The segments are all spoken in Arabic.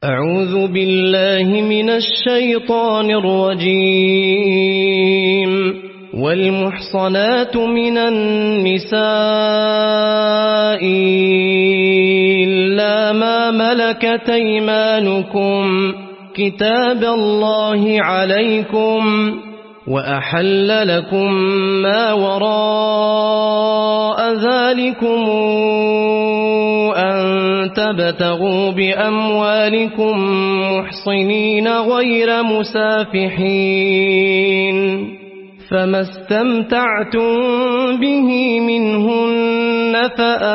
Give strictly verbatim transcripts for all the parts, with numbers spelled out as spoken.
أعوذ بالله من الشيطان الرجيم. والمحصنات من النساء إلا ما ملكت أيمانكم كتاب الله عليكم، وأحل لكم ما وراء ذلكم أن تبتغوا بأموالكم محصنين غير مسافحين، فما استمتعتم به منهن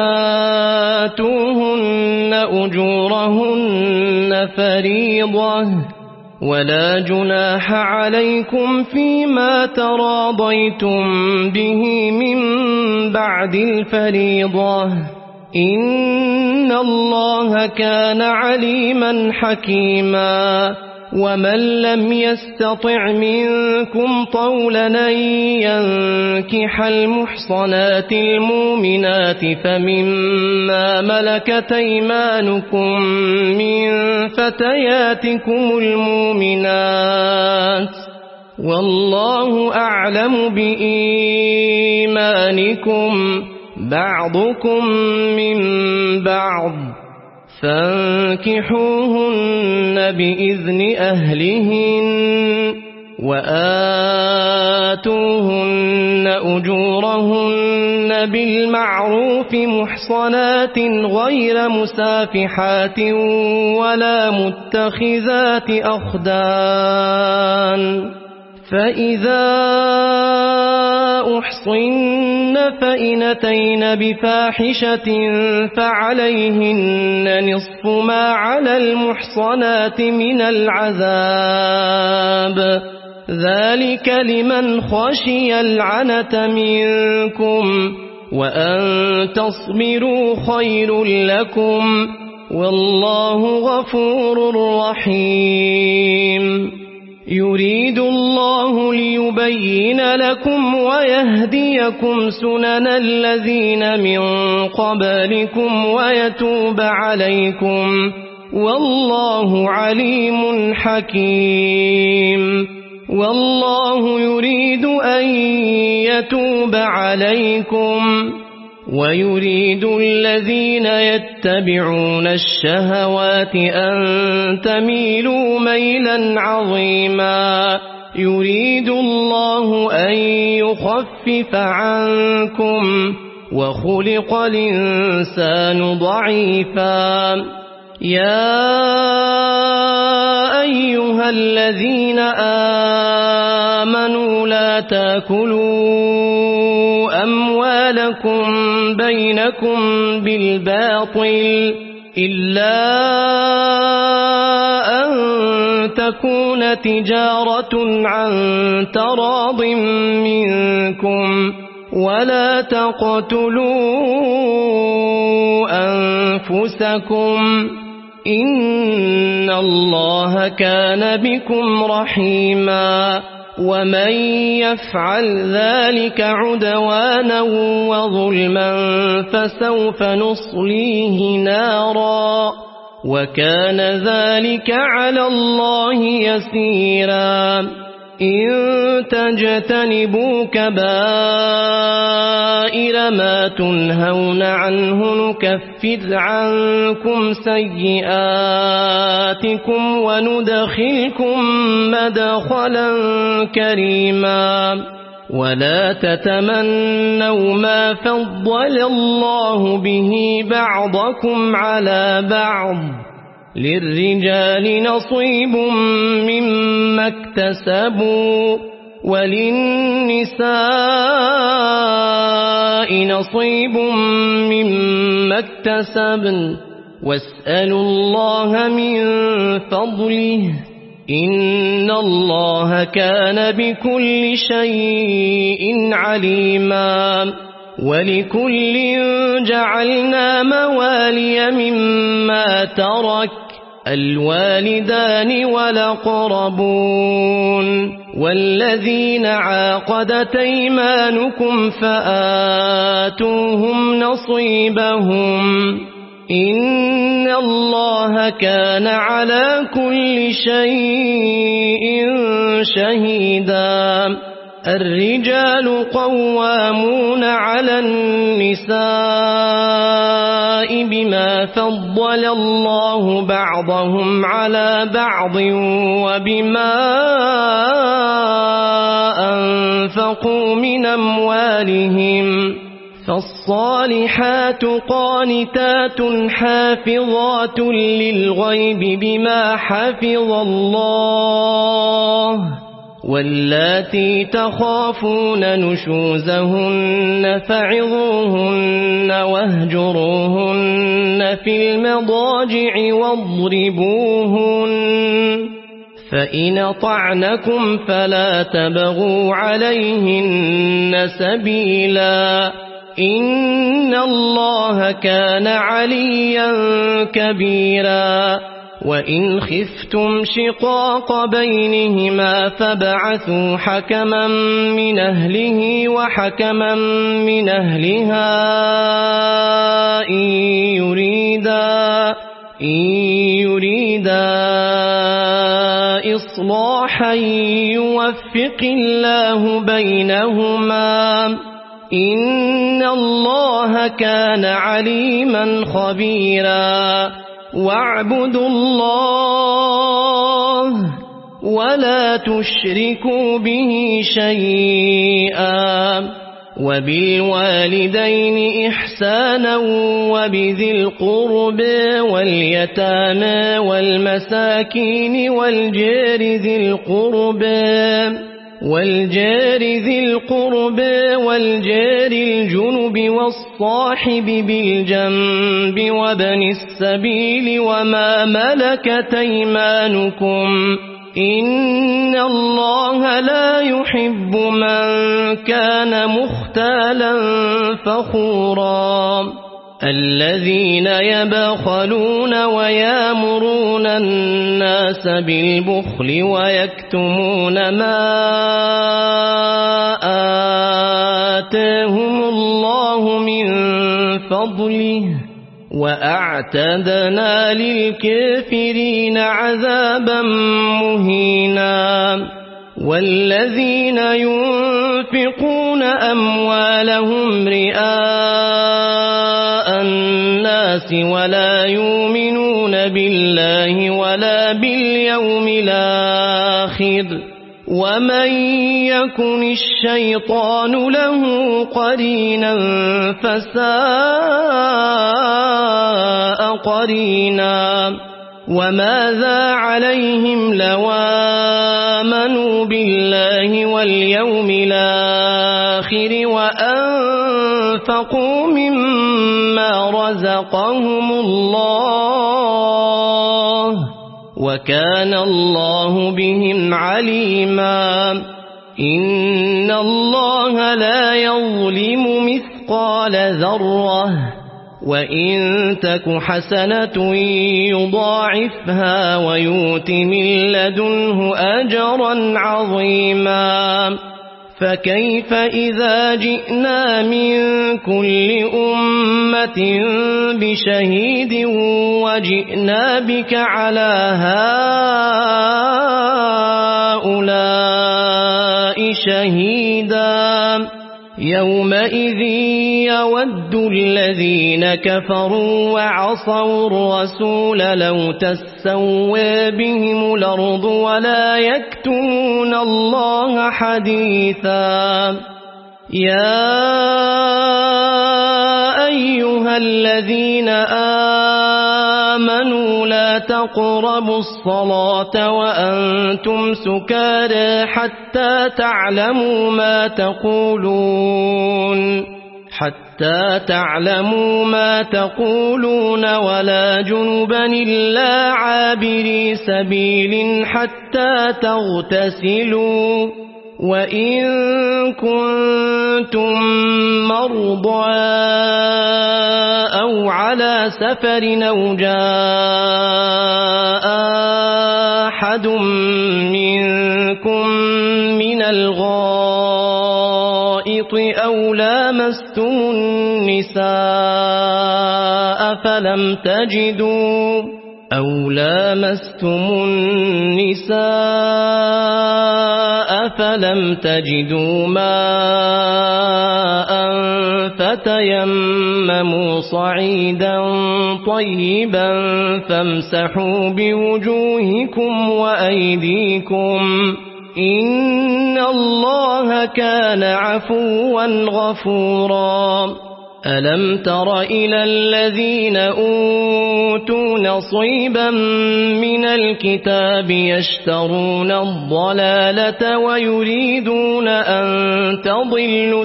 فآتوهن أجورهن فريضة، ولا جناح عليكم فيما تراضيتم به من بعد الفريضة، إن الله كان عليما حكيما. ومن لم يستطع منكم طولا أن ينكح المحصنات المؤمنات فمما ملكت أيمانكم من فتياتكم المؤمنات، والله أعلم بإيمانكم، بعضكم من بعض، فانكحوهن بإذن أهلهن وآتوهن أجورهن بالمعروف محصنات غير مسافحات ولا متخذات أخدان، فإذا أحصن فإن أتين بفاحشة فعليهن نصف ما على المحصنات من العذاب، ذلك لمن خشي العنة منكم، وأن تصبروا خير لكم، والله غفور رحيم. يريد الله ليبين لكم ويهديكم سنن الذين من قبلكم ويتوب عليكم، والله عليم حكيم. والله يريد أن يتوب عليكم، ويريد الذين يتبعون الشهوات أن تميلوا ميلا عظيما. يريد الله أن يخفف عنكم، وخلق الإنسان ضعيفا. يا أيها الذين آمنوا لا تأكلوا أموالكم بينكم بالباطل إلا أن تكون تجارة عن تراض منكم، ولا تقتلوا أنفسكم، إن الله كان بكم رحيما. ومن يفعل ذلك عدوانا وظلما فسوف نصليه نارا، وكان ذلك على الله يسيرا. إن تجتنبوا كبائر ما تنهون عنه نكفر عنكم سيئاتكم وندخلكم مدخلا كريما. ولا تتمنوا ما فضل الله به بعضكم على بعض، للرجال نصيب مما اكتسبوا وللنساء نصيب مما اكتسبن، واسألوا الله من فضله، إن الله كان بكل شيء عليما. ولكل جعلنا موالي مما ترك الوالدان والأقربون والذين عاقدت أيمانكم فآتوهم نصيبهم إن الله كان على كل شيء شهيدا الرجال قوامون على النساء بما فضل الله بعضهم على بعض وبما أنفقوا من أموالهم فالصالحات قانتات حافظات للغيب بما حفظ الله واللاتي تخافون نشوزهن فعظوهن واهجروهن في المضاجع واضربوهن فإن طعنكم فلا تبغوا عليهن سبيلا إن الله كان عليا كبيرا وإن خفتم شقاق بينهما فابعثوا حكما من أهله وحكما من أهلها إن يريدا, إن يريدا إصلاحا يوفق الله بينهما إن الله كان عليما خبيرا واعبدوا الله ولا تشركوا به شيئا وبالوالدين إحسانا وبذي القرب واليتامى والمساكين والجار ذي القرب والجار ذي القرب والجار الجنب والصاحب بالجنب وابن السبيل وما ملكت أيمانكم إن الله لا يحب من كان مختالا فخورا الذين يبخلون ويامرون الناس بالبخل ويكتمون ما آتاهم الله من فضله وأعتدنا للكافرين عذابا مهينا والذين ينفقون أموالهم رئاء الناس ولا يؤمنون بالله ولا باليوم الآخر ومن يكن الشيطان له قرينا فساء قرينا وماذا عليهم لو آمنوا بالله واليوم الآخر وأنفقوا مما رزقهم الله وكان الله بهم عليما إن الله لا يظلم مثقال ذرة وإن تك حسنة يضاعفها ويؤت من لدنه أجرا عظيما فكيف إذا جئنا من كل أمة بشهيد وجئنا بك على هؤلاء شهيدا يومئذ يود الذين كفروا وعصوا الرسول لو تسوى بهم الأرض ولا يكتمون الله حديثا يا أيها الذين آمنوا لا تقربوا الصلاة وأنتم سكارى حتى تعلموا ما تقولون حتى تعلموا ما تقولون ولا جنبا إلا عابري سبيل حتى تغتسلوا وإن كنتم مرضى أو على سفر أو جاء أحد منكم من الغائط أو لامستم النساء فلم تجدوا أو لامستم النساء فلم تجدوا ماء فتيمموا صعيدا طيبا فامسحوا بوجوهكم وأيديكم إن الله كان عفوا غفورا ألم تر إلى الذين أوتوا نصيبا من الكتاب يشترون الضلالة ويريدون أن تضلوا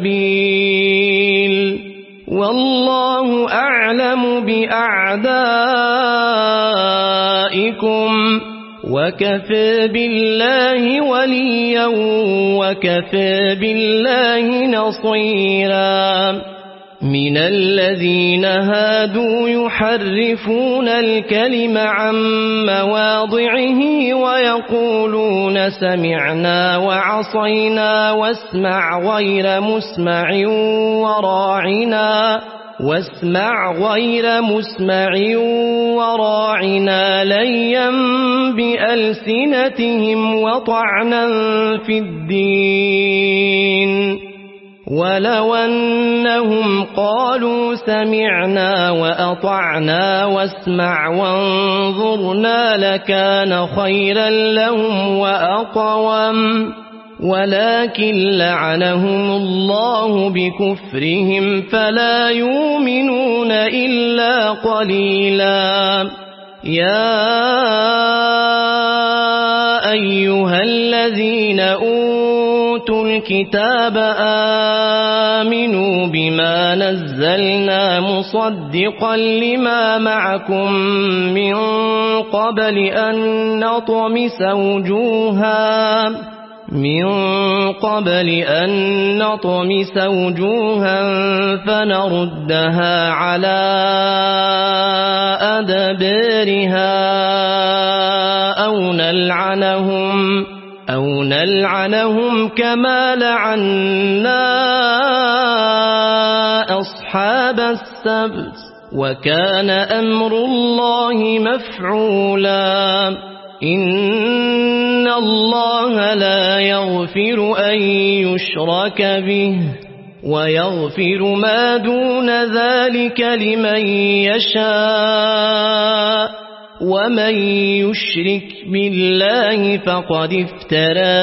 السبيل والله أعلم بأعدائكم وكفى بالله وليا وكفى بالله نصيرا من الذين هادوا يحرفون الكلم عن مواضعه ويقولون سمعنا وعصينا واسمع غير مسمع وراعنا واسمع غير مسمع وراعنا ليا بألسنتهم وطعنا في الدين ولو أنهم قالوا سمعنا وأطعنا واسمع وانظرنا لكان خيرا لهم وأقوم ولكن لعنهم الله بكفرهم فلا يؤمنون إلا قليلا يا أيها الذين أوتوا الكتاب آمنوا بما نزلنا مصدقا لما معكم من قبل أن نطمس وجوها من قبل أن نطمس وجوها فنردها على أدبارها أو نلعنهم أو نلعنهم كما لعنا أصحاب السبت وكان أمر الله مفعولا إن الله لا يغفر أن يشرك به ويغفر ما دون ذلك لمن يشاء ومن يشرك بالله فقد افترى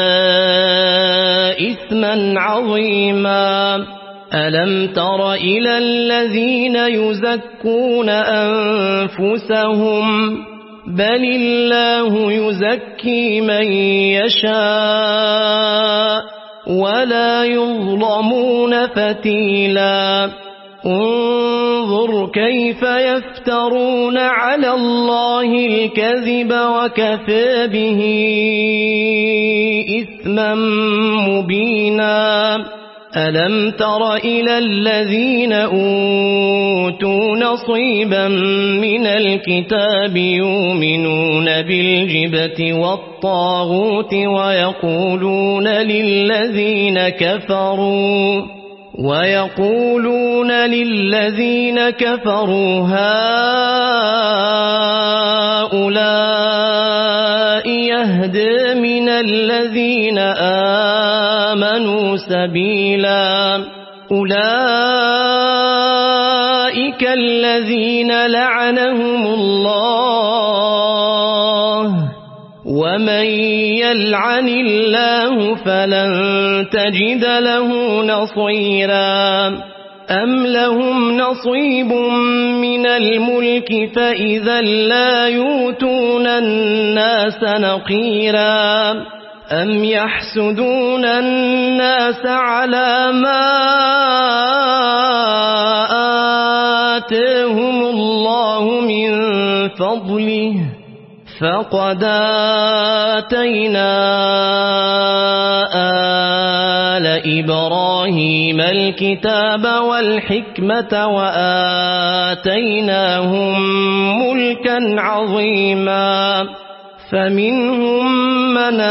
إثما عظيما ألم تر إلى الذين يزكون أنفسهم بل الله يزكي من يشاء ولا يظلمون فتيلا انظر كيف يفترون على الله الكذب وكفى به إثما مبينا ألم تر إلى الذين أوتوا نصيبا من الكتاب يؤمنون بالجبت والطاغوت ويقولون للذين كفروا ويقولون للذين كفروا هؤلاء يهدى من الذين آمنوا سبيلا أولئك الذين لعنهم الله ومن يلعن الله فلن تجد له نصيرا أم لهم نصيب من الملك فإذا لا يؤتون الناس نقيرا أم يحسدون الناس على ما آتاهم الله من فضله فقد آتينا آل إبراهيم الكتاب والحكمة وآتيناهم ملكا عظيما فمنهم من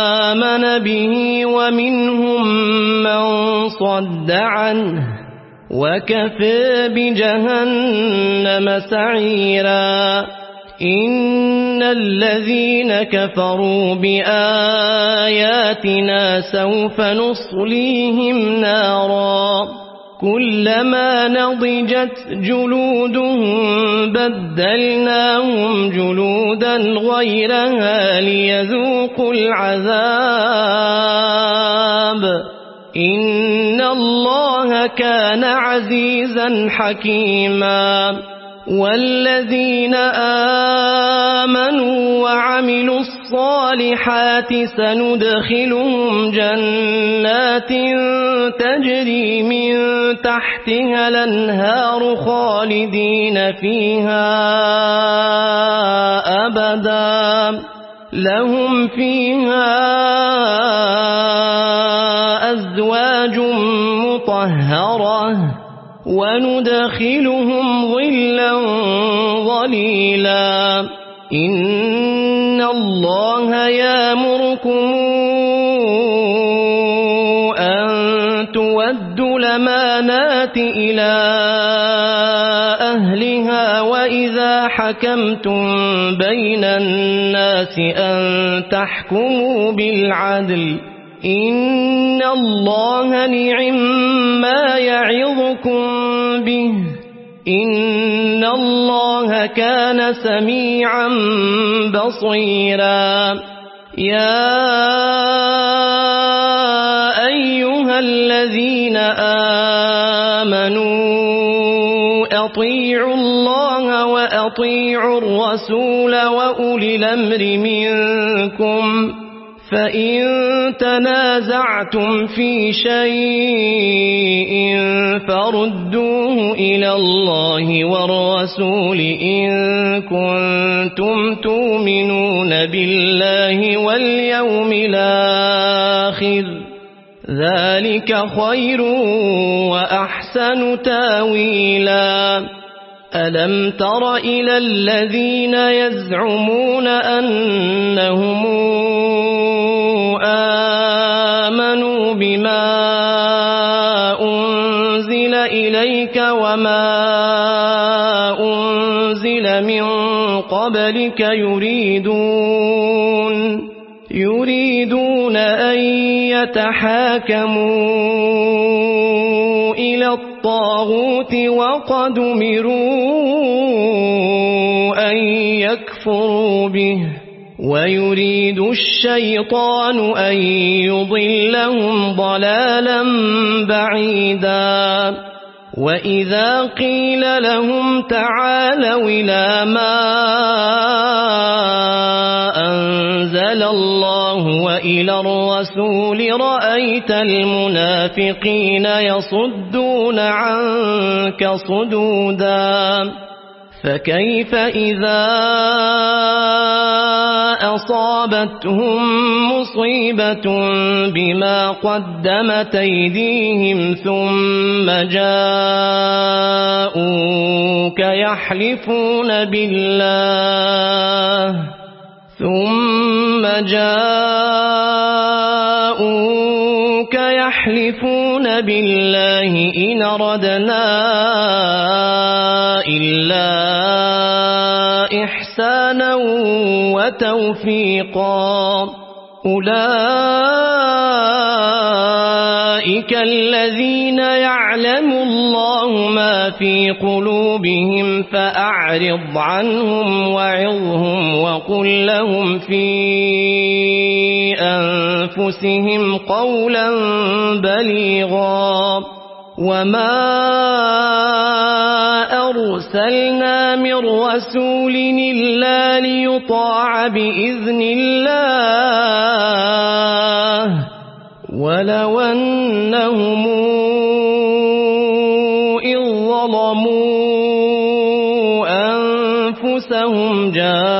آمن به ومنهم من صد عنه وكفى بجهنم سعيرا إن الذين كفروا بآياتنا سوف نصليهم نارا كلما نضجت جلودهم بدلناهم جلودا غيرها ليذوقوا العذاب إن الله كان عزيزا حكيما والذين آمنوا وعملوا الصالحات سندخلهم جنات تجري من تحتها الأنهار خالدين فيها أبدا لهم فيها أزواج مطهرة وندخلهم ظلا ظليلا إن الله يأمركم أن تودوا الأمانات إلى أهلها وإذا حكمتم بين الناس أن تحكموا بالعدل إن الله نعم ما يعظكم به إن الله كان سميعا بصيرا يا أيها الذين آمنوا أطيعوا الله وأطيعوا الرسول وأولي الأمر منكم فإن تنازعتم في شيء فردوه إلى الله والرسول إن كنتم تؤمنون بالله واليوم الآخر ذلك خير وأحسن تاويلا ألم تر إلى الذين يزعمون أنهم آمنوا بما أنزل إليك وما أنزل من قبلك يريدون يريدون أن يتحاكموا إلى الطاغوت وقد أمروا أن يكفروا به ويريد الشيطان أن يضلهم ضلالا بعيدا وإذا قيل لهم تعالوا إلى ما أنزل الله وإلى الرسول رأيت المنافقين يصدون عنك صدودا فكيف إذا أصابتهم مصيبة بما قدمت أيديهم ثم جاءوك يحلفون بالله ثم جاءوك يحلفون بالله إن أردنا إلا إحسانا وتوفيقا أولئك الذين يعلم الله ما في قلوبهم فأعرض عنهم وعظهم وقل لهم في أنفسهم قولا بليغا وما أرسلنا من رسول إلا ليطاع بإذن الله ولو أنهم إذ ظلموا أنفسهم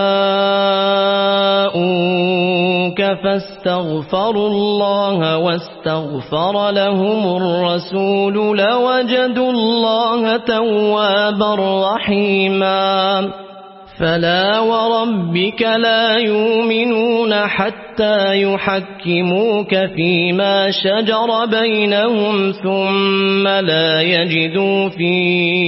جاءوك فاستغفروا الله واستغفر لهم الرسول لوجدوا الله توابا رحيما فلا وربك لا يؤمنون حتى يحكموك فيما شجر بينهم ثم لا يجدوا في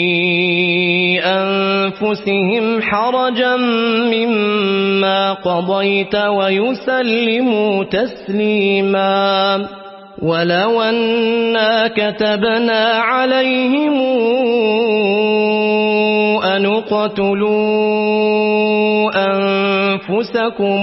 أنفسهم حرجا مما قضيت ويسلموا تسليما. ولو أنا كتبنا عليهم أن اقتلوا أنفسكم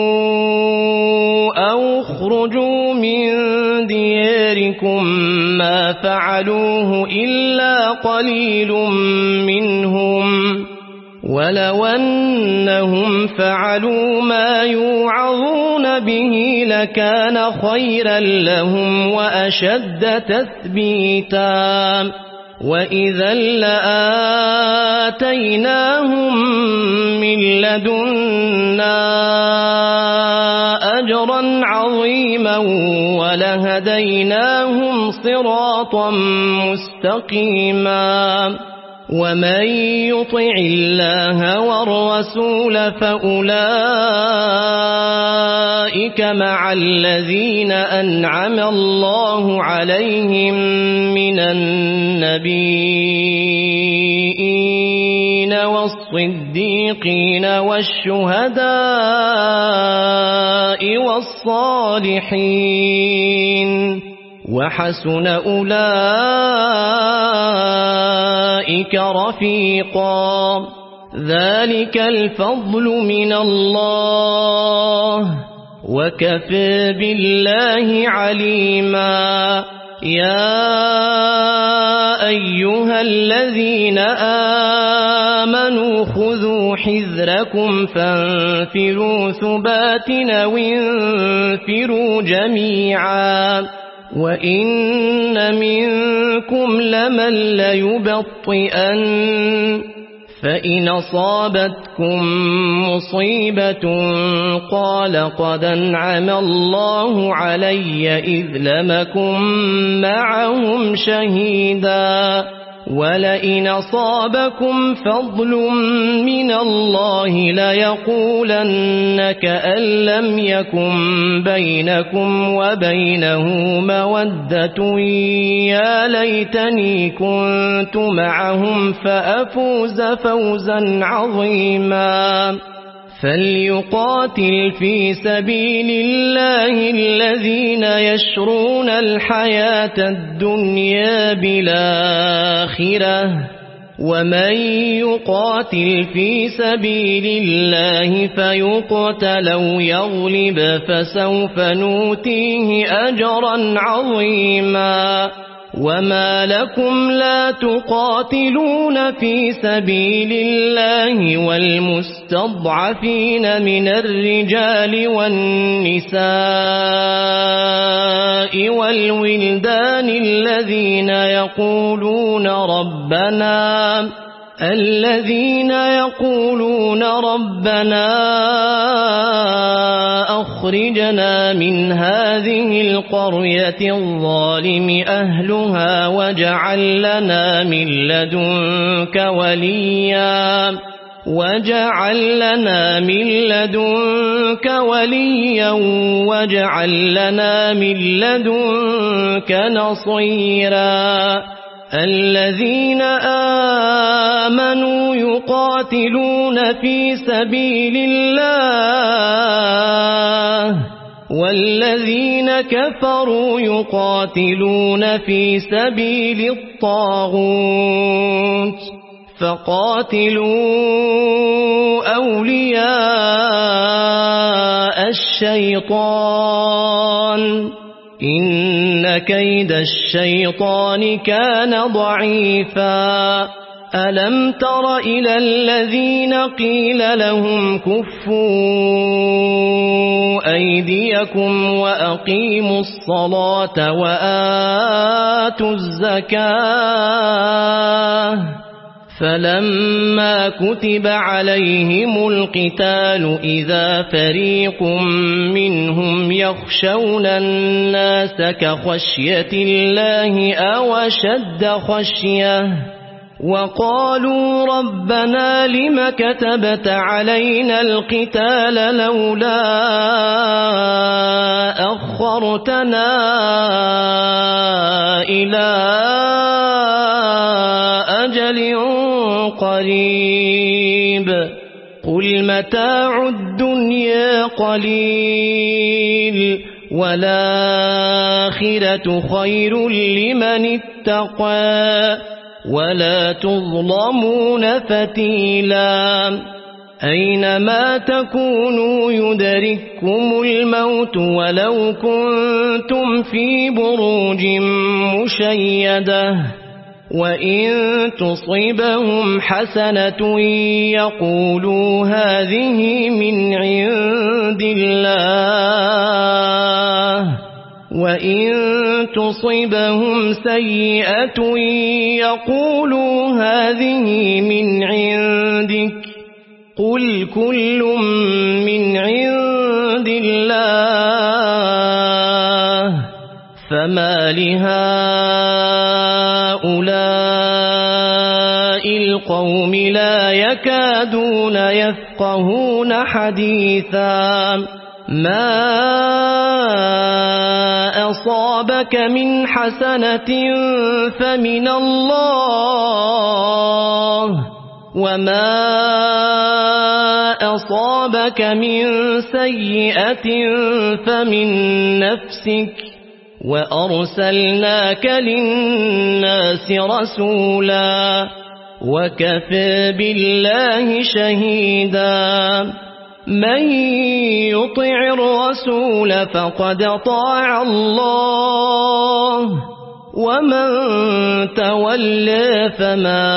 أو اخرجوا من دياركم ما فعلوه إلا قليل منهم ولو أنهم فعلوا ما يوعظون به لكان خيرا لهم وأشد تثبيتا وإذا لآتيناهم من لدنا أجرا عظيما ولهديناهم صراطا مستقيما. ومن يطع الله والرسول فأولئك مع الذين أنعم الله عليهم من النبيين والصديقين والشهداء والصالحين وحسن أولئك رفيقا. ذلك الفضل من الله وكفى بالله عليما. يا أيها الذين آمنوا خذوا حذركم فانفروا ثبات أو انفروا جميعا وإن منكم لمن ليبطئن فإن أصابتكم مصيبة قال قد أنعم الله علي إذ لم أكن معهم شهيدا ولئن أصابكم فضل من الله ليقولن كأن لم يكن بينكم وبينه مودة يا ليتني كنت معهم فأفوز فوزا عظيما. فليقاتل في سبيل الله الذين يشرون الحياة الدنيا بالآخرة ومن يقاتل في سبيل الله فيقتل أو يغلب فسوف نؤتيه أجرا عظيما. وما لكم لا تقاتلون في سبيل الله والمستضعفين من الرجال والنساء والولدان الذين يقولون ربنا الذين يقولون ربنا أخرجنا من هذه القرية الظالم أهلها واجعل لنا من لدنك وليا واجعل لنا من لدنك وليا واجعل لنا من لدنك نصيرا. الذين آمنوا يقاتلون في سبيل الله والذين كفروا يقاتلون في سبيل الطاغوت فقاتلوا أولياء الشيطان إن كيد الشيطان كان ضعيفا. ألم تر إلى الذين قيل لهم كفوا أيديكم وأقيموا الصلاة وآتوا الزكاة فلما كتب عليهم القتال إذا فريق منهم يخشون الناس كخشية الله أو أشد خشية وقالوا ربنا لم كتبت علينا القتال لولا أخرتنا إلى أجل قريب قل متاع الدنيا قليل والآخرة خير لمن اتقى ولا تظلمون فتيلا أينما تكونوا يدرككم الموت ولو كنتم في بروج مشيدة وإن تصبهم حسنة يقولوا هذه من عند الله وإن تصبهم سيئة يقولوا هذه من عندك قل كل من عند الله فما لهؤلاء القوم لا يكادون يفقهون حديثا ما أصابك من حسنة فمن الله وما أصابك من سيئة فمن نفسك وأرسلناك للناس رسولا وكفى بالله شهيدا من يطع الرسول فقد طاع الله ومن تولى فما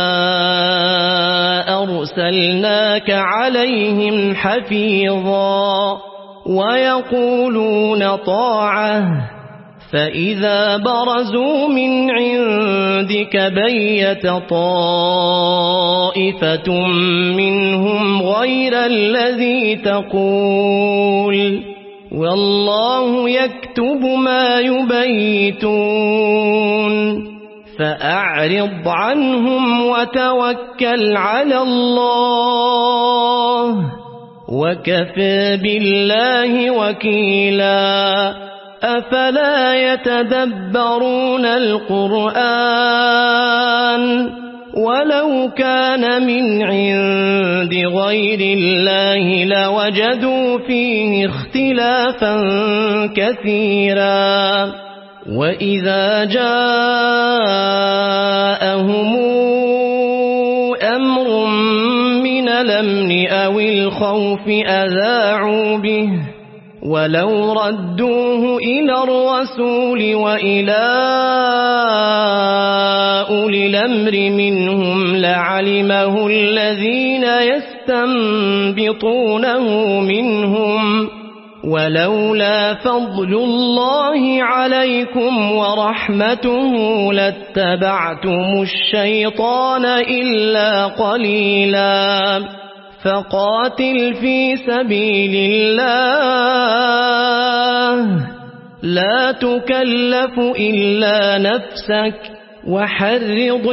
أرسلناك عليهم حفيظا ويقولون طاعة فإذا برزوا من عندك بيت طائفة منهم غير الذي تقول والله يكتب ما يبيتون فأعرض عنهم وتوكل على الله وكفى بالله وكيلا أفلا يتدبرون القرآن ولو كان من عند غير الله لوجدوا فيه اختلافا كثيرا وإذا جاءهم أمر من الأمن أو الخوف أذاعوا به ولو ردوه إلى الرسول وإلى أولي الأمر منهم لعلمه الذين يستنبطونه منهم ولولا فضل الله عليكم ورحمته لاتبعتم الشيطان إلا قليلا فقاتل في سبيل الله لا تكلف إلا نفسك وحرض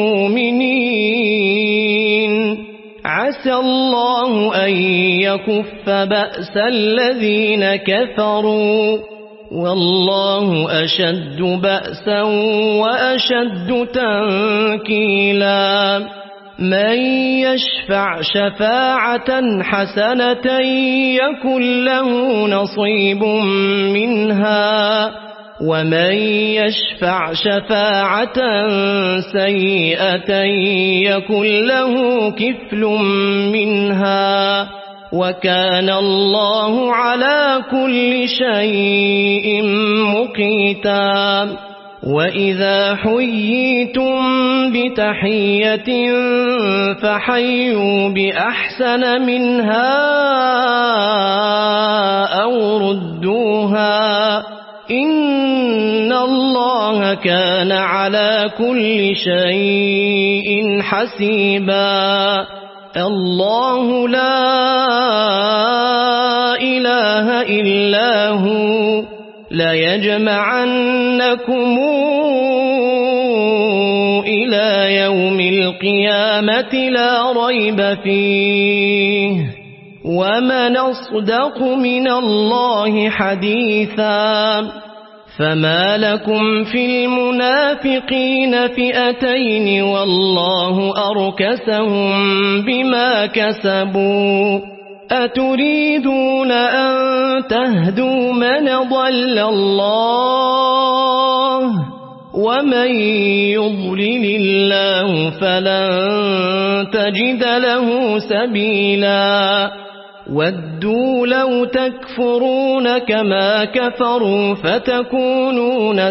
المؤمنين عسى الله أن يكف بأس الذين كفروا والله أشد بأسا وأشد تنكيلا من يشفع شفاعة حسنة يكن له نصيب منها ومن يشفع شفاعة سيئة يكن له كفل منها وكان الله على كل شيء مقيتا وإذا حييتم بتحية فحيوا بأحسن منها أو ردوها إن الله كان على كل شيء حسيبا الله لا إله إلا هو ليجمعنكم إلى يوم القيامة القيامة لا ريب فيه ومن أصدق من الله حديثا فما لكم في المنافقين فئتين والله أركسهم بما كسبوا أتريدون أن تهدوا من ضل الله ومن يضلل الله فلن تجد له سبيلا ودوا لو تكفرون كما كفروا فتكونون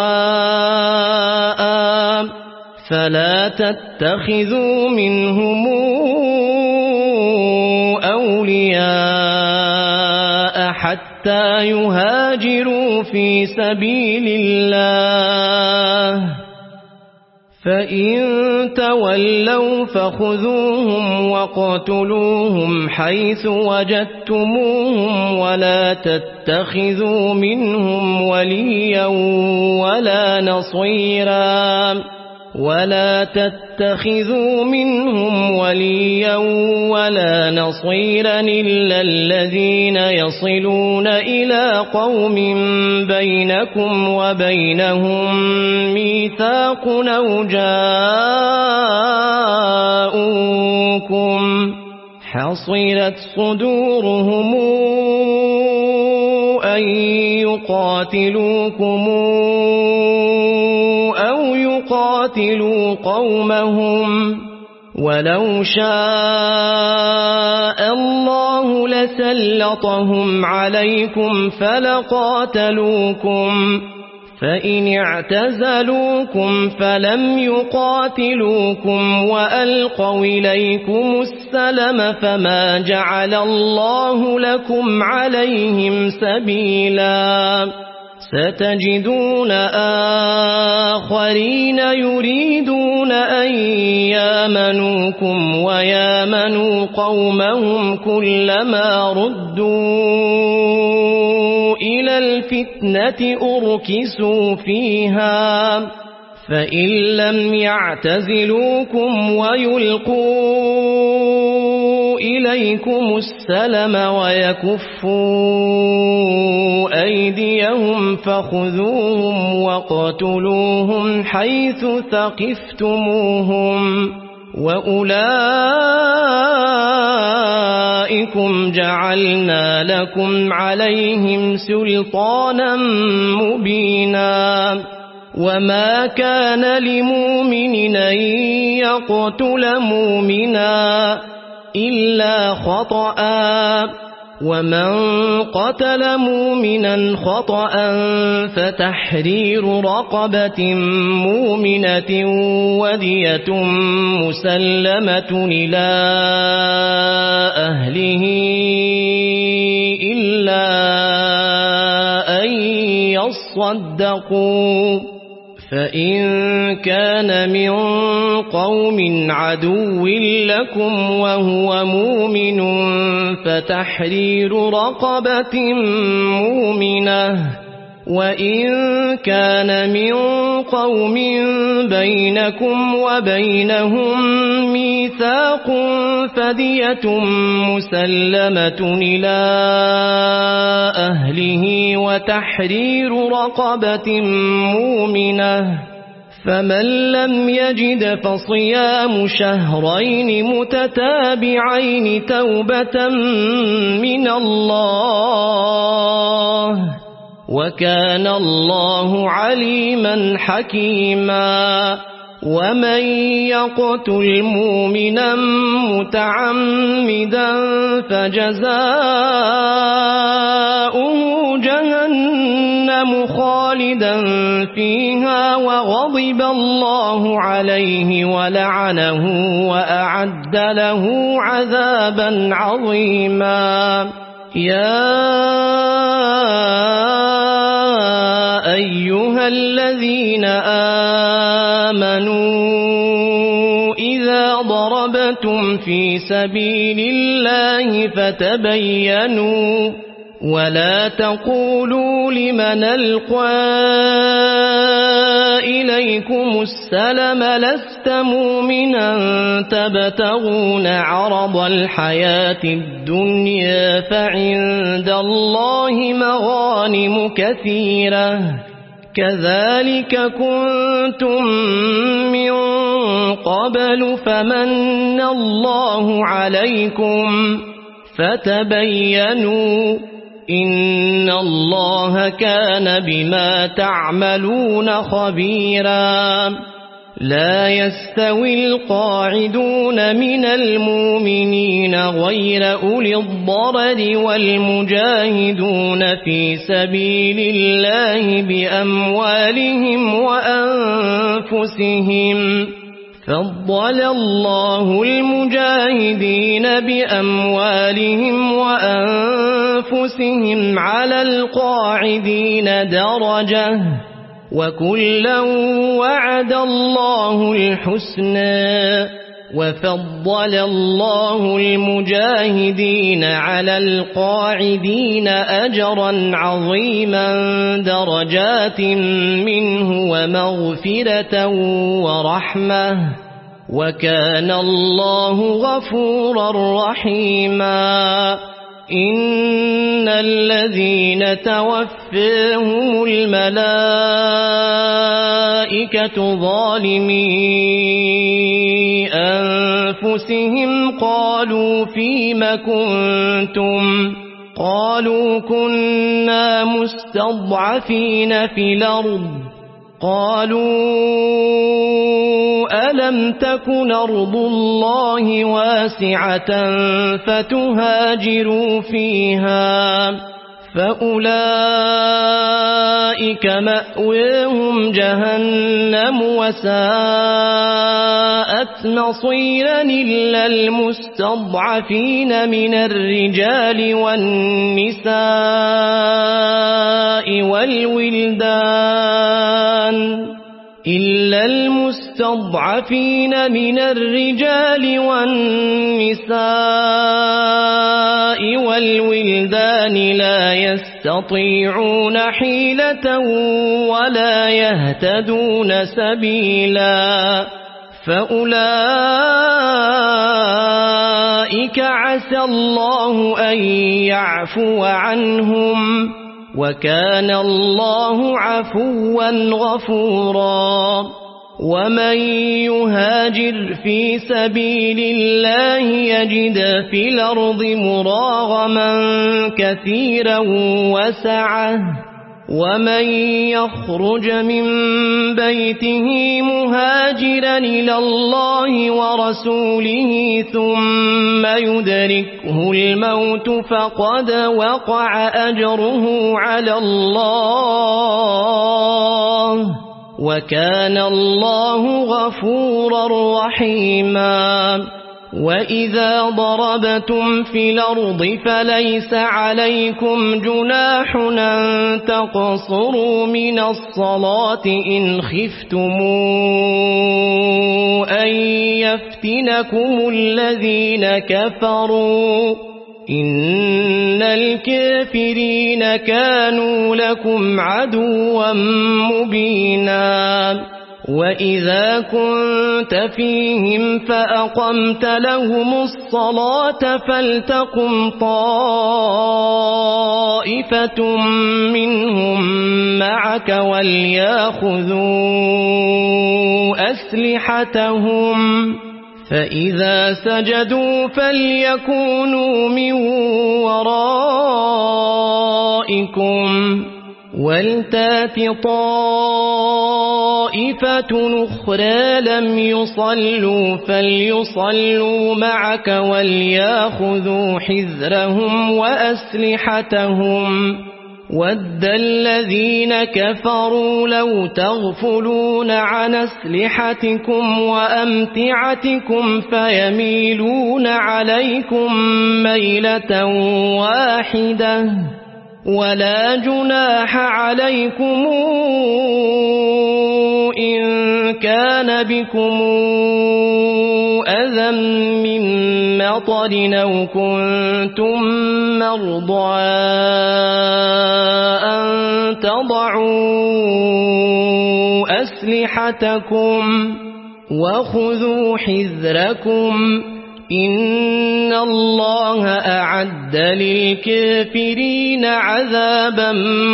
سواء فلا تتخذوا منهم أولياء حتى يهاجروا في سبيل الله فإن تولوا فخذوهم وقتلوهم حيث وجدتموهم ولا تتخذوا منهم وليا ولا نصيرا ولا تتخذوا منهم وليا ولا نصيرا إلا الذين يصلون إلى قوم بينكم وبينهم ميثاق أو جاءوكم حصرت صدورهم أن يقاتلوكم أو يقاتلوا قومهم ولو شاء الله لسلطهم عليكم فلقاتلوكم فإن اعتزلوكم فلم يقاتلوكم وألقوا إليكم السلم فما جعل الله لكم عليهم سبيلا ستجدون آخرين يريدون أن يامنوكم ويامنوا قومهم كلما ردوا إلى الفتنة أركسوا فيها فإن لم يعتزلوكم ويلقوا إليكم السلم ويكفوا أيديهم فخذوهم وقتلوهم حيث ثقفتموهم وأولئكم جعلنا لكم عليهم سلطانا مبينا وما كان لمؤمن أن يقتل مؤمنا إلا خطأ ومن قتل مؤمنا خطأ فتحرير رقبة مؤمنة ودية مسلمة إلى أهله إلا أن يصدقوا فإن كان من قوم عدو لكم وهو مؤمن فتحرير رقبة مؤمنة وإن كان من قوم بينكم وبينهم ميثاق فدية مسلمة إلى أهله وتحرير رقبة مؤمنة فمن لم يجد فصيام شهرين متتابعين توبة من الله وكان الله عليما حكيما ومن يقتل مؤمنا متعمدا فجزاؤه جهنم خالدا فيها وغضب الله عليه ولعنه وأعد له عذابا عظيما يا أيها الذين آمنوا إذا ضربتم في سبيل الله فتبينوا ولا تقولوا لمن ألقى إليكم السلم لست مؤمنا تبتغون عرض الحياة الدنيا فعند الله مغانم كثيرة كذلك كنتم من قبل فمن الله عليكم فتبينوا إن الله كان بما تعملون خبيرا لا يستوي القاعدون من المؤمنين غير أولي الضرر والمجاهدون في سبيل الله بأموالهم وأنفسهم فضل الله المجاهدين بأموالهم وأنفسهم على القاعدين درجة وكلا وعد الله الحسنى وفضل الله المجاهدين على القاعدين أجرا عظيما درجات منه ومغفرة ورحمة وكان الله غفورا رحيما إن الذين توفاهم الملائكة ظالمي أنفسهم قالوا فيم كنتم قالوا كنا مستضعفين في الأرض قالوا ألم تكن أرض الله واسعة فتهاجروا فيها فأولئك مأواهم جهنم وساءت مصيرا إلا المستضعفين من الرجال والنساء والولدان إلا المستضعفين من الرجال والنساء والولدان لا يستطيعون حيلة ولا يهتدون سبيلا فأولئك عسى الله أن يعفو عنهم وكان الله عفوا غفورا ومن يهاجر في سبيل الله يجد في الأرض مراغما كثيرا وسعة ومن يخرج من بيته مهاجرا إلى الله ورسوله ثم يدركه الموت فقد وقع أجره على الله وكان الله غفورا رحيما وإذا ضربتم في الأرض فليس عليكم جناح أن تقصروا من الصلاة إن خفتم أن يفتنكم الذين كفروا إن الكافرين كانوا لكم عدوا مبينا وإذا كنت فيهم فأقمت لهم الصلاة فلتقم طائفة منهم معك وليأخذوا أسلحتهم فإذا سجدوا فليكونوا من ورائكم ولتات طائفة أخرى لم يصلوا فليصلوا معك وليأخذوا حذرهم وأسلحتهم ود الذين كفروا لو تغفلون عن أسلحتكم وأمتعتكم فيميلون عليكم ميلة واحدة ولا جناح عليكم إن كان بكم أذى من مطر أو كنتم مرضى أن تضعوا أسلحتكم وخذوا حذركم إن الله أعد للكافرين عذابا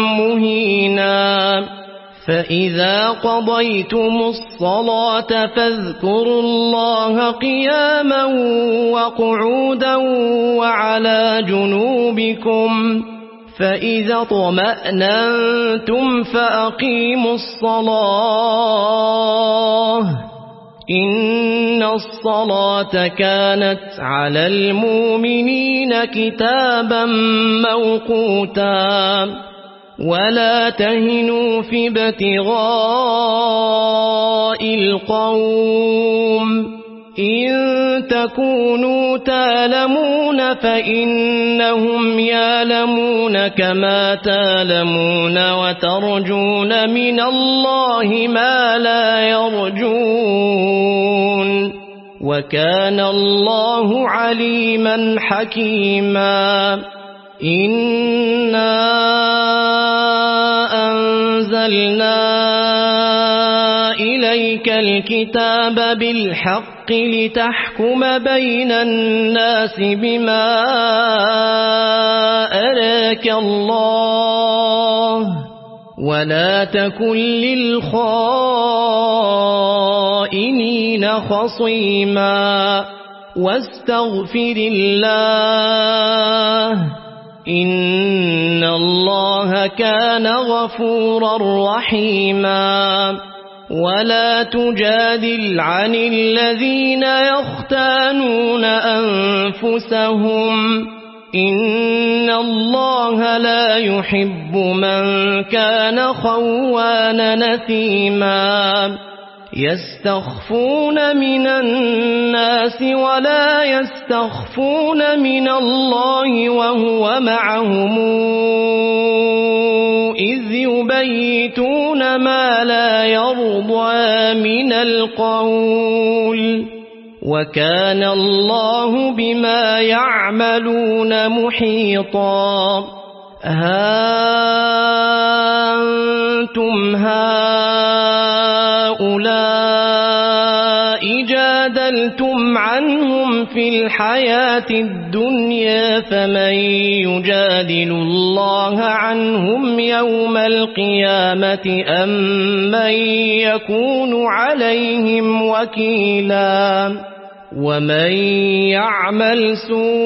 مهينا فإذا قضيتم الصلاة فاذكروا الله قياما وقعودا وعلى جنوبكم فإذا اطمأننتم فأقيموا الصلاة إن الصلاة كانت على المؤمنين كتابا موقوتا ولا تهنوا في ابتغاء القوم إن تكونوا تألمون فإنهم يألمون كما تألمون وترجون من الله ما لا يرجون وكان الله عليما حكيما إنا أنزلنا إليك الكتاب بالحق لتحكم بين الناس بما أراك الله ولا تكن للخائنين خصيما واستغفر الله إن الله كان غفورا رحيما ولا تجادل عن الذين يختانون أنفسهم إن الله لا يحب من كان خوانا نثيما يستخفون من الناس ولا يستخفون من الله وهو معهم إذ يبيتون ما لا يرضى من القول وكان الله بما يعملون محيطا ها أنتم هؤلاء جادلتم عنهم في الحياة الدنيا فمن يجادل الله عنهم يوم القيامة أم من يكون عليهم وكيلا ومن يعمل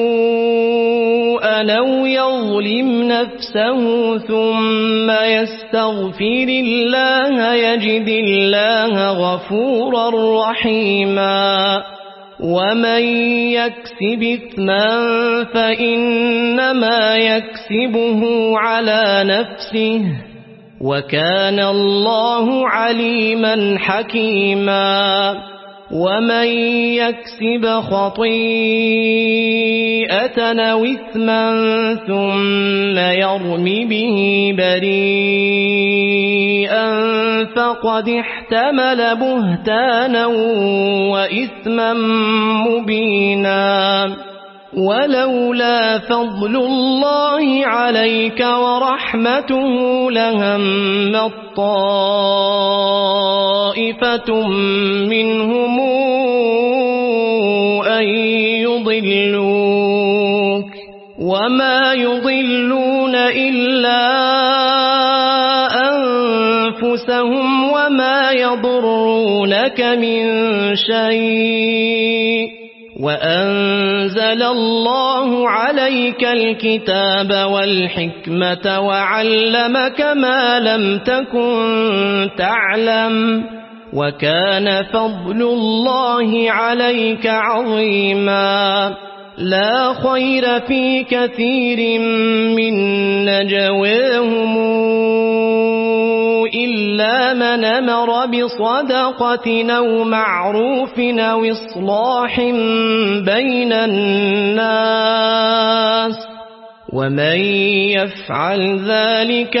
سوءا أو يظلم نفسه ثم يستغفر الله يجد الله غفورا رحيما ومن يكسب إثما فإنما يكسبه على نفسه وكان الله عليما حكيما ومن يكسب خطيئة أو إثما ثم يرم به بريئا فقد احتمل بهتانا وإثما مبينا ولولا فضل الله عليك ورحمته لهم طائفة منهم أن يضلوك وما يضلون إلا أنفسهم وما يضرونك من شيء وأنزل الله عليك الكتاب والحكمة وعلمك ما لم تكن تعلم وكان فضل الله عليك عظيما لا خير في كثير من نجواهم إلا من أمر بصدقة أو معروف أو إصلاح بين الناس ومن يفعل ذلك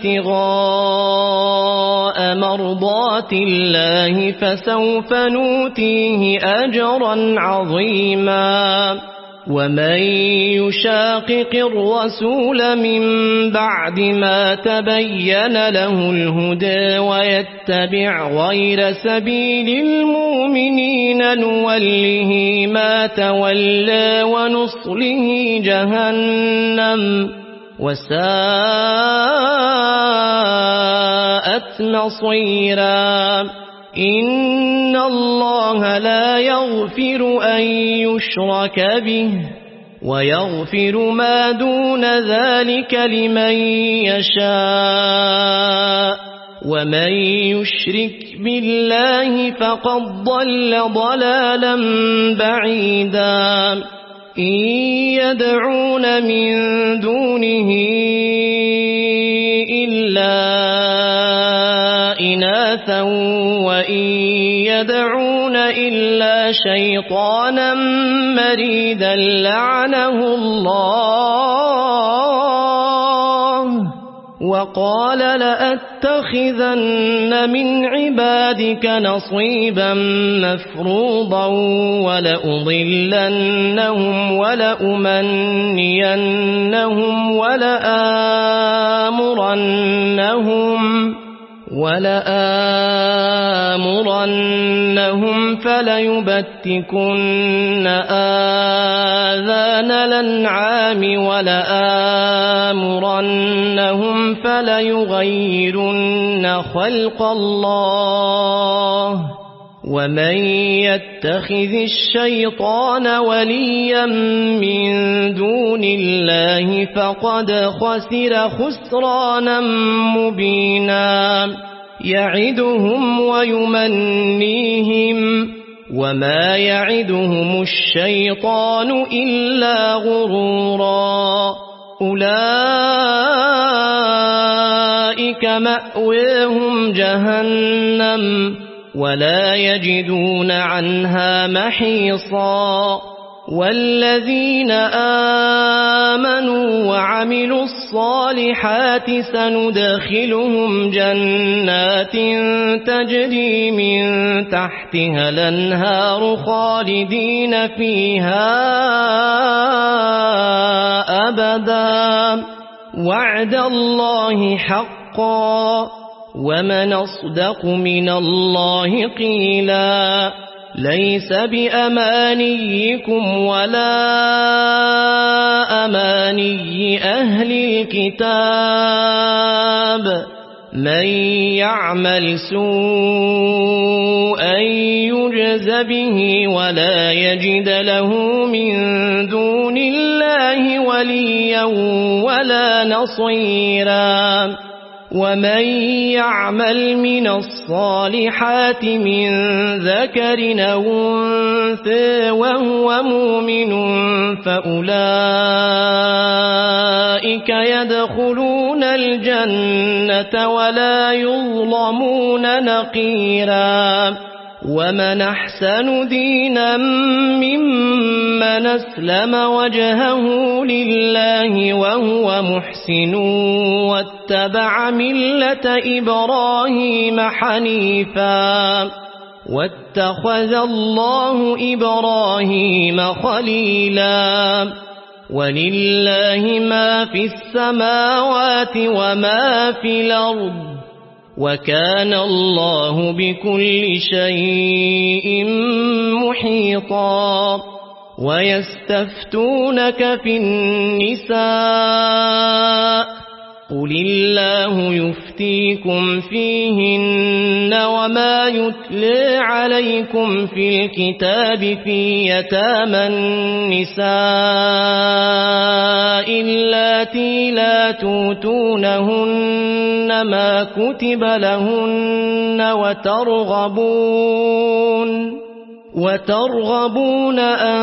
ابتغاء مرضات الله فسوف نؤتيه أجرا عظيما ومن يشاقق الرسول من بعد ما تبين له الهدى ويتبع غير سبيل المؤمنين نوله ما تولى ونصله جهنم وساءت مصيرا إن الله لا يغفر أن يشرك به ويغفر ما دون ذلك لمن يشاء ومن يشرك بالله فقد ضل ضلالا بعيدا إن يدعون من دونه إلا إناثا وإن يدعون إلا شيطانا مريدا لعنه الله وقال لأتخذن من عبادك نصيبا مفروضا ولأضلنهم ولأمنينهم ولآمرنهم ولآمرنهم فليبتكن آذان الأنعام ولآمرنهم فليغيرن خلق الله ومن يتخذ الشيطان وليا من دون الله فقد خسر خسرانا مبينا يعدهم ويمنيهم وما يعدهم الشيطان إلا غرورا أولئك مأواهم جهنم ولا يجدون عنها محيصا والذين آمنوا وعملوا الصالحات سندخلهم جنات تجري من تحتها الأنهار خالدين فيها أبدا وعد الله حقا ومن أصدق من الله قيلا ليس بأمانيكم ولا أماني أهل الكتاب من يعمل سوءا يجز به ولا يجد له من دون الله وليا ولا نصيرا ومن يعمل من الصالحات من ذكر أو أنثى وهو مؤمن فأولئك يدخلون الجنة ولا يظلمون نقيرا ومن أحسن دينا ممن أسلم وجهه لله وهو محسن واتبع ملة إبراهيم حنيفا واتخذ الله إبراهيم خليلا ولله ما في السماوات وما في الأرض وكان الله بكل شيء محيطا ويستفتونك في النساء قل الله يفتيكم فيهن وما يتلى عليكم في الكتاب في يتامى النساء اللاتي لا توتونهن ما كتب لهن وترغبون وترغبون أن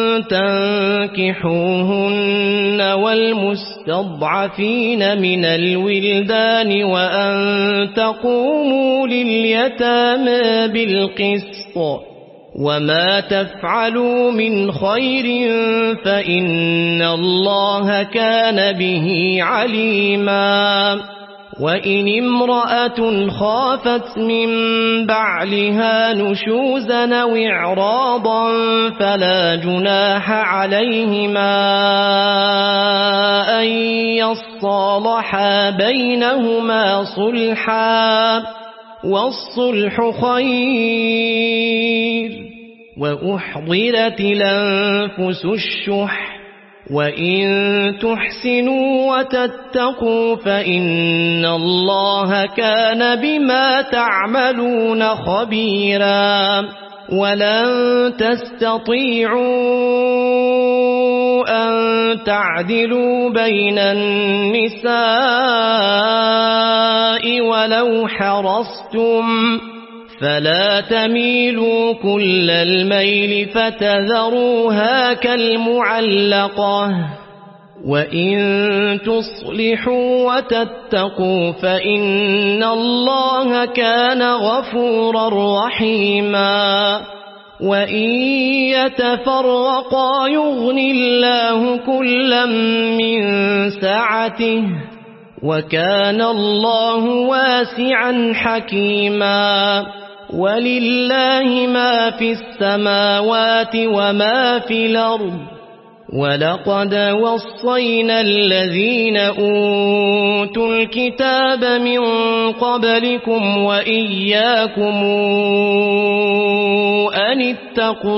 تنكحوهن والمستضعفين من الولدان وأن تقوموا لليتامى بالقسط وما تفعلوا من خير فإن الله كان به عليما وإن امرأة خافت من بعلها نشوزا أو إعراضا فلا جناح عليهما أن يصالحا بينهما صلحا والصلح خير وأحضرت الأنفس الشح وإن تحسنوا وتتقوا فإن الله كان بما تعملون خبيرا ولن تستطيعوا أن تعدلوا بين النساء ولو حرصتم فلا تميلوا كل الميل فتذروها كالمعلقة وإن تصلحوا وتتقوا فإن الله كان غفورا رحيما وإن يتفرقا يغن الله كلا من سعته وكان الله واسعا حكيما ولله ما في السماوات وما في الأرض ولقد وصينا الذين أوتوا الكتاب من قبلكم وإياكم أن اتقوا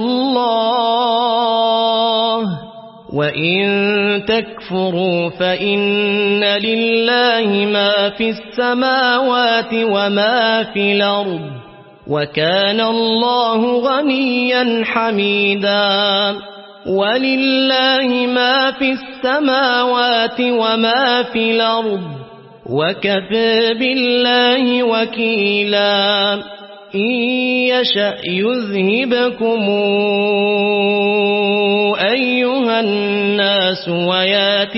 الله وإن تكفروا فإن لله ما في السماوات وما في الأرض وكان الله غنيا حميدا ولله ما في السماوات وما في الأرض وكفى بالله وكيلا إن يشأ يذهبكم أيها الناس ويات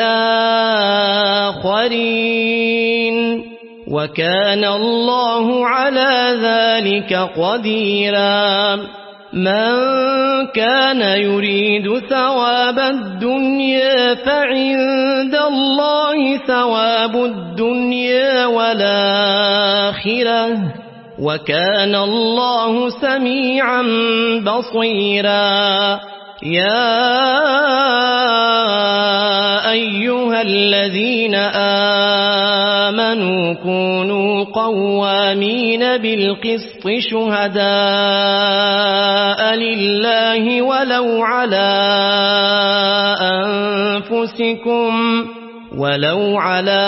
بآخرين وكان الله على ذلك قديرا من كان يريد ثواب الدنيا فعند الله ثواب الدنيا والآخرة وكان الله سميعا بصيرا يا أيها الذين آمنوا كونوا قوامين بالقسط شهداء لله ولو على أنفسكم ولو على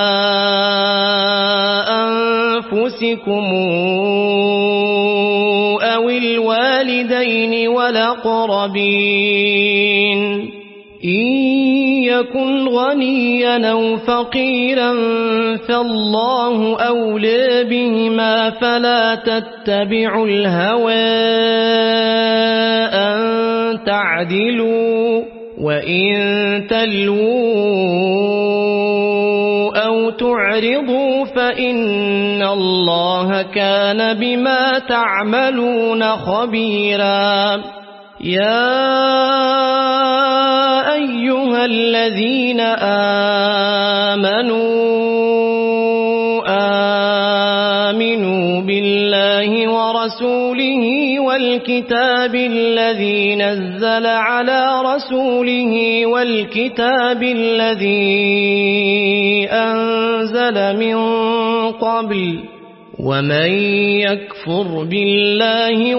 أنفسكم أو الوالدين والأقربين إن يكن غنيا أو فقيرا فالله أولى بهما فلا تتبعوا الهوى أن تعدلوا وإن تلووا أو تعرضوا فإن الله كان بما تعملون خبيرا يا أيها الذين آمنوا آمنوا بالله ورسوله والكتاب الذي نزل على رسوله والكتاب الذي أنزل من قبل ومن يكفر بالله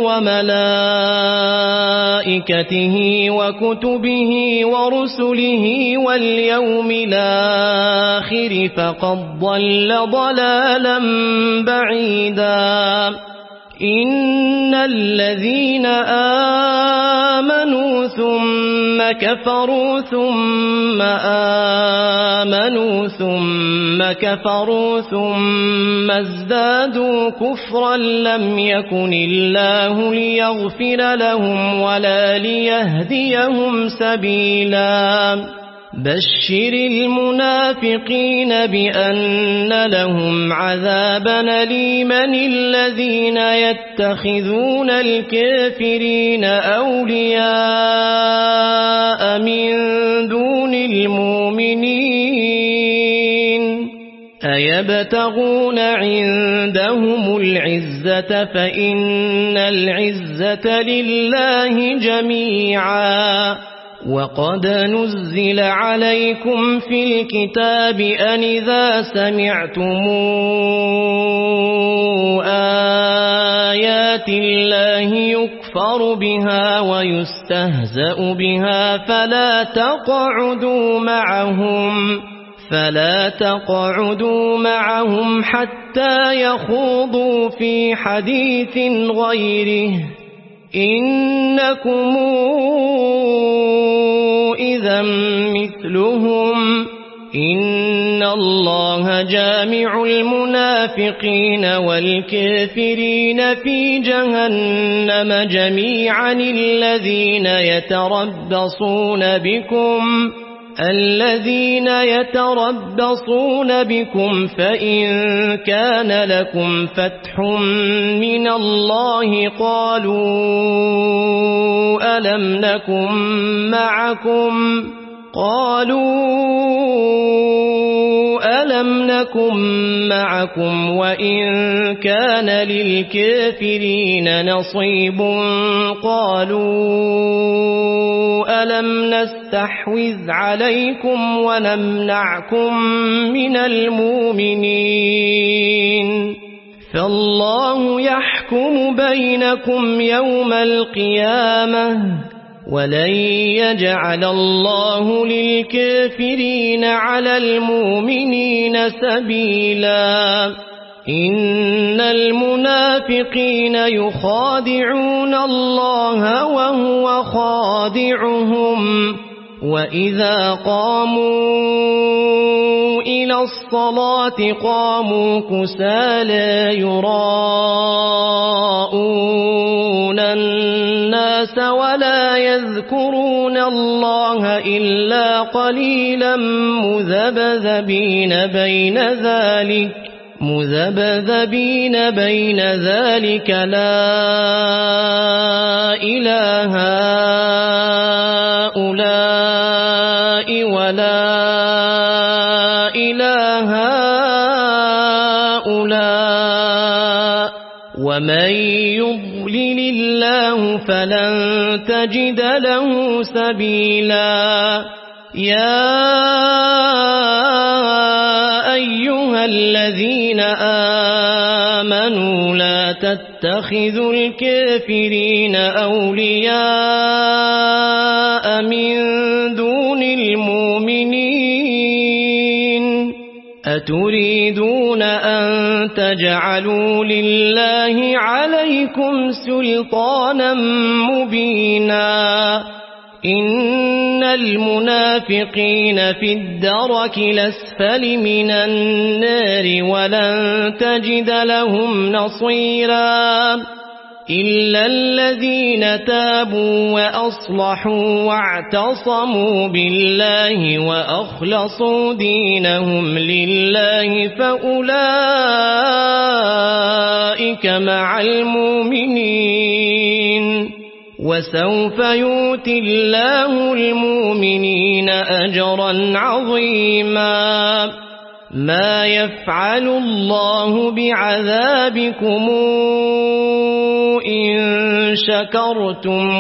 وملائكته وكتبه ورسله واليوم الآخر فقد ضل ضلالا بعيدا إن الذين آمنوا ثم كفروا ثم آمنوا ثم كفروا ثم ازدادوا كفرا لم يكن الله ليغفر لهم ولا ليهديهم سبيلا بشر المنافقين بأن لهم عذابا أليما الذين يتخذون الكافرين أولياء من دون المؤمنين أيبتغون عندهم العزة فإن العزة لله جميعا وقد نزل عليكم في الكتاب أن إذا سمعتم آيات الله يكفر بها ويستهزأ بها فلا تقعدوا معهم فلا تقعدوا معهم حتى يخوضوا في حديث غيره إنكم إذا مثلهم إن الله جامع المنافقين والكافرين في جهنم جميعا الذين يتربصون بكم الذين يتربصون بكم فإن كان لكم فتح من الله قالوا ألم نكن معكم قالوا ألم نكن معكم وإن كان للكافرين نصيب قالوا ألم نستحوذ عليكم ونمنعكم من المؤمنين فالله يحكم بينكم يوم القيامة ولن يجعل الله للكافرين على المؤمنين سبيلا إن المنافقين يخادعون الله وهو خادعهم وإذا قاموا إلى الصلاة قاموا كسالى يراءون الناس ولا يذكرون الله إلا قليلا مذبذبين بين ذلك مذبذبين بين ذلك لا إله هؤلاء ولا إله هؤلاء ومن يضلل الله فلن تجد له سبيلا يا أيها الذين آمنوا لا تتخذوا الكافرين أولياء من دون المؤمنين أتريدون أن تجعلوا لله عليكم سلطانا مبينا إن المنافقين في الدرك الأسفل من النار ولن تجد لهم نصيرا إلا الذين تابوا وأصلحوا واعتصموا بالله وأخلصوا دينهم لله فأولئك مع المؤمنين وسوف يؤتي الله المؤمنين أجرا عظيما ما يفعل الله بعذابكم إن شكرتم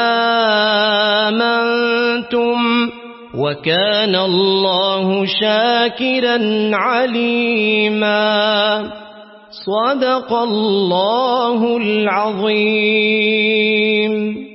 وآمنتم وكان الله شاكرا عليما صدق الله العظيم.